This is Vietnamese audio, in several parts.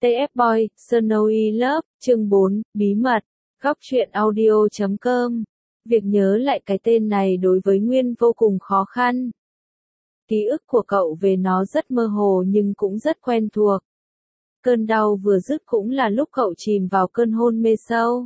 TF Boy, Snowy Love, chương 4, bí mật, góc truyện audio.com. Việc nhớ lại cái tên này đối với Nguyên vô cùng khó khăn. Ký ức của cậu về nó rất mơ hồ nhưng cũng rất quen thuộc. Cơn đau vừa dứt cũng là lúc cậu chìm vào cơn hôn mê sâu.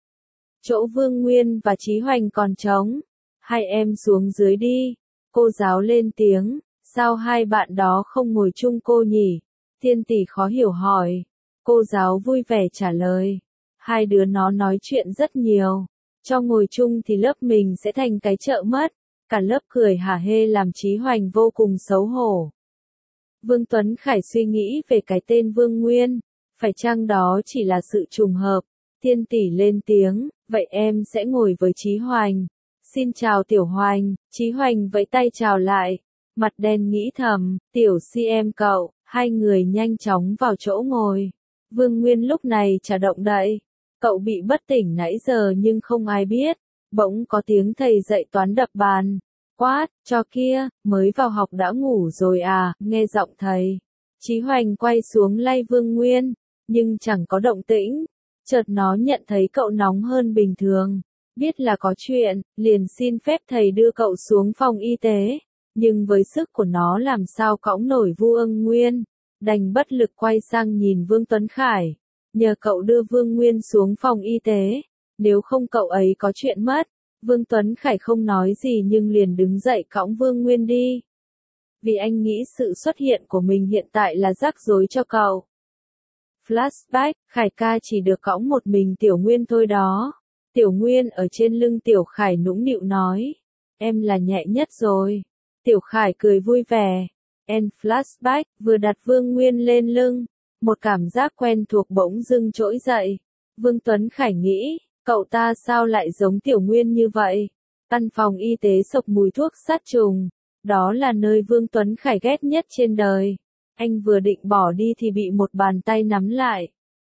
Chỗ Vương Nguyên và Chí Hoành còn trống. Hai em xuống dưới đi. Cô giáo lên tiếng, sao hai bạn đó không ngồi chung cô nhỉ? Thiên Tỷ khó hiểu hỏi. Cô giáo vui vẻ trả lời. Hai đứa nó nói chuyện rất nhiều. Cho ngồi chung thì lớp mình sẽ thành cái chợ mất. Cả lớp cười hả hê làm Chí Hoành vô cùng xấu hổ. Vương Tuấn Khải suy nghĩ về cái tên Vương Nguyên. Phải chăng đó chỉ là sự trùng hợp? Thiên Tỷ lên tiếng, vậy em sẽ ngồi với Chí Hoành. Xin chào Tiểu Hoành. Chí Hoành vẫy tay chào lại. Mặt đen nghĩ thầm, Tiểu Si em cậu. Hai người nhanh chóng vào chỗ ngồi. Vương Nguyên lúc này chả động đậy. Cậu bị bất tỉnh nãy giờ nhưng không ai biết. Bỗng có tiếng thầy dạy toán đập bàn. Quát, cho kia, mới vào học đã ngủ rồi à, nghe giọng thầy. Chí Hoành quay xuống lay Vương Nguyên, nhưng chẳng có động tĩnh. Chợt nó nhận thấy cậu nóng hơn bình thường. Biết là có chuyện, liền xin phép thầy đưa cậu xuống phòng y tế. Nhưng với sức của nó làm sao cõng nổi Vương Nguyên. Đành bất lực quay sang nhìn Vương Tuấn Khải. Nhờ cậu đưa Vương Nguyên xuống phòng y tế. Nếu không cậu ấy có chuyện mất. Vương Tuấn Khải không nói gì nhưng liền đứng dậy cõng Vương Nguyên đi. Vì anh nghĩ sự xuất hiện của mình hiện tại là rắc rối cho cậu. Flashback, Khải ca chỉ được cõng một mình Tiểu Nguyên thôi đó. Tiểu Nguyên ở trên lưng Tiểu Khải nũng nịu nói. Em là nhẹ nhất rồi. Tiểu Khải cười vui vẻ. End flashback, vừa đặt Vương Nguyên lên lưng. Một cảm giác quen thuộc bỗng dưng trỗi dậy. Vương Tuấn Khải nghĩ, cậu ta sao lại giống Tiểu Nguyên như vậy? Căn phòng y tế sộc mùi thuốc sát trùng. Đó là nơi Vương Tuấn Khải ghét nhất trên đời. Anh vừa định bỏ đi thì bị một bàn tay nắm lại.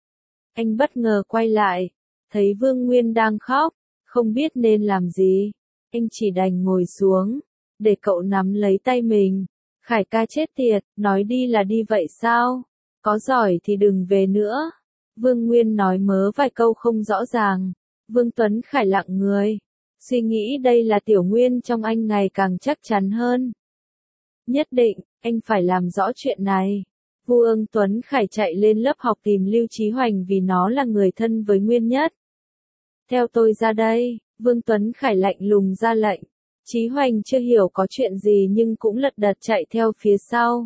Anh bất ngờ quay lại. Thấy Vương Nguyên đang khóc. Không biết nên làm gì. Anh chỉ đành ngồi xuống. Để cậu nắm lấy tay mình. Khải ca chết tiệt, nói đi là đi vậy sao? Có giỏi thì đừng về nữa. Vương Nguyên nói mớ vài câu không rõ ràng. Vương Tuấn Khải lặng người. Suy nghĩ đây là Tiểu Nguyên trong anh ngày càng chắc chắn hơn. Nhất định, anh phải làm rõ chuyện này. Vương Tuấn Khải chạy lên lớp học tìm Lưu Chí Hoành vì nó là người thân với Nguyên nhất. Theo tôi ra đây, Vương Tuấn Khải lạnh lùng ra lệnh. Chí Hoành chưa hiểu có chuyện gì nhưng cũng lật đật chạy theo phía sau.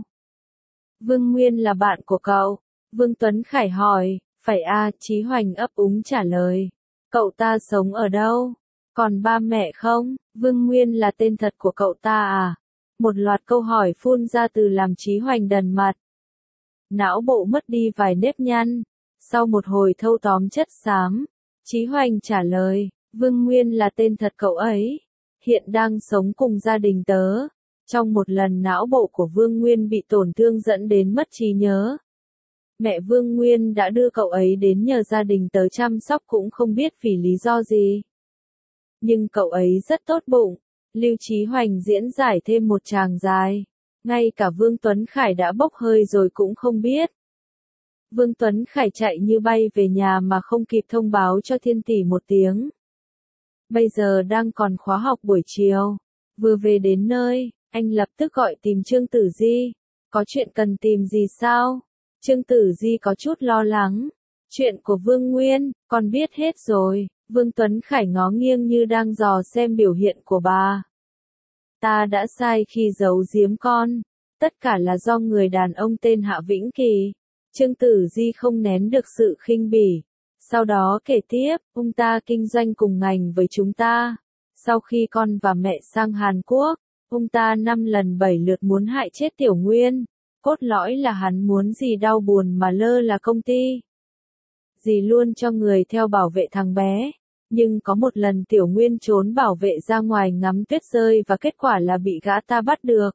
Vương Nguyên là bạn của cậu? Vương Tuấn Khải hỏi. Phải à, Chí Hoành ấp úng trả lời. Cậu ta sống ở đâu? Còn ba mẹ không? Vương Nguyên là tên thật của cậu ta à? Một loạt câu hỏi phun ra từ làm Chí Hoành đần mặt. Não bộ mất đi vài nếp nhăn. Sau một hồi thâu tóm chất xám, Chí Hoành trả lời. Vương Nguyên là tên thật cậu ấy. Hiện đang sống cùng gia đình tớ. Trong một lần não bộ của Vương Nguyên bị tổn thương dẫn đến mất trí nhớ. Mẹ Vương Nguyên đã đưa cậu ấy đến nhờ gia đình tớ chăm sóc cũng không biết vì lý do gì. Nhưng cậu ấy rất tốt bụng. Lưu Chí Hoành diễn giải thêm một tràng dài. Ngay cả Vương Tuấn Khải đã bốc hơi rồi cũng không biết. Vương Tuấn Khải chạy như bay về nhà mà không kịp thông báo cho Thiên Tỷ một tiếng. Bây giờ đang còn khóa học buổi chiều. Vừa về đến nơi, anh lập tức gọi tìm Trương Tử Di. Có chuyện cần tìm gì sao? Trương Tử Di có chút lo lắng. Chuyện của Vương Nguyên, con biết hết rồi. Vương Tuấn Khải ngó nghiêng như đang dò xem biểu hiện của bà. Ta đã sai khi giấu giếm con. Tất cả là do người đàn ông tên Hạ Vĩnh Kỳ. Trương Tử Di không nén được sự khinh bỉ. Sau đó kể tiếp, ông ta kinh doanh cùng ngành với chúng ta. Sau khi con và mẹ sang Hàn Quốc, ông ta 5 lần 7 lượt muốn hại chết Tiểu Nguyên. Cốt lõi là hắn muốn dì đau buồn mà lơ là công ty. Dì luôn cho người theo bảo vệ thằng bé. Nhưng có một lần Tiểu Nguyên trốn bảo vệ ra ngoài ngắm tuyết rơi và kết quả là bị gã ta bắt được.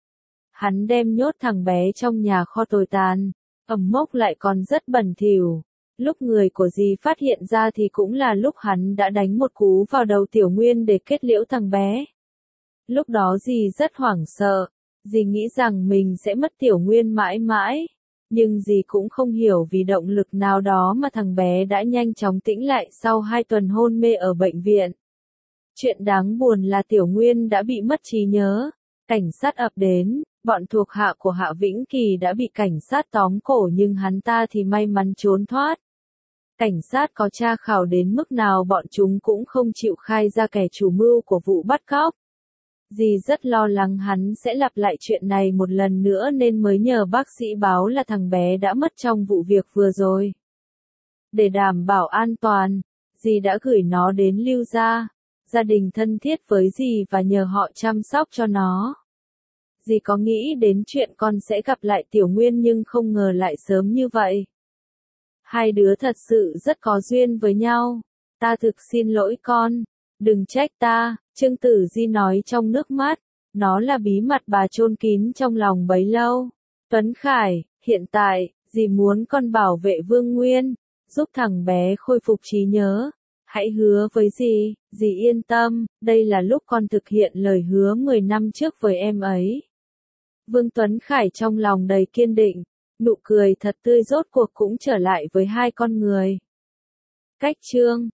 Hắn đem nhốt thằng bé trong nhà kho tồi tàn. Ẩm mốc lại còn rất bẩn thỉu. Lúc người của dì phát hiện ra thì cũng là lúc hắn đã đánh một cú vào đầu Tiểu Nguyên để kết liễu thằng bé. Lúc đó dì rất hoảng sợ. Dì nghĩ rằng mình sẽ mất Tiểu Nguyên mãi mãi. Nhưng dì cũng không hiểu vì động lực nào đó mà thằng bé đã nhanh chóng tĩnh lại sau 2 tuần hôn mê ở bệnh viện. Chuyện đáng buồn là Tiểu Nguyên đã bị mất trí nhớ. Cảnh sát ập đến, bọn thuộc hạ của Hạ Vĩnh Kỳ đã bị cảnh sát tóm cổ nhưng hắn ta thì may mắn trốn thoát. Cảnh sát có tra khảo đến mức nào bọn chúng cũng không chịu khai ra kẻ chủ mưu của vụ bắt cóc. Dì rất lo lắng hắn sẽ lặp lại chuyện này một lần nữa nên mới nhờ bác sĩ báo là thằng bé đã mất trong vụ việc vừa rồi. Để đảm bảo an toàn, dì đã gửi nó đến Lưu gia, gia đình thân thiết với dì và nhờ họ chăm sóc cho nó. Dì có nghĩ đến chuyện con sẽ gặp lại Tiểu Nguyên nhưng không ngờ lại sớm như vậy. Hai đứa thật sự rất có duyên với nhau. Ta thực xin lỗi con. Đừng trách ta, Trương Tử Di nói trong nước mắt. Nó là bí mật bà chôn kín trong lòng bấy lâu. Tuấn Khải, hiện tại, dì muốn con bảo vệ Vương Nguyên, giúp thằng bé khôi phục trí nhớ. Hãy hứa với dì yên tâm, đây là lúc con thực hiện lời hứa 10 năm trước với em ấy. Vương Tuấn Khải trong lòng đầy kiên định, nụ cười thật tươi rốt cuộc cũng trở lại với hai con người. Cách chương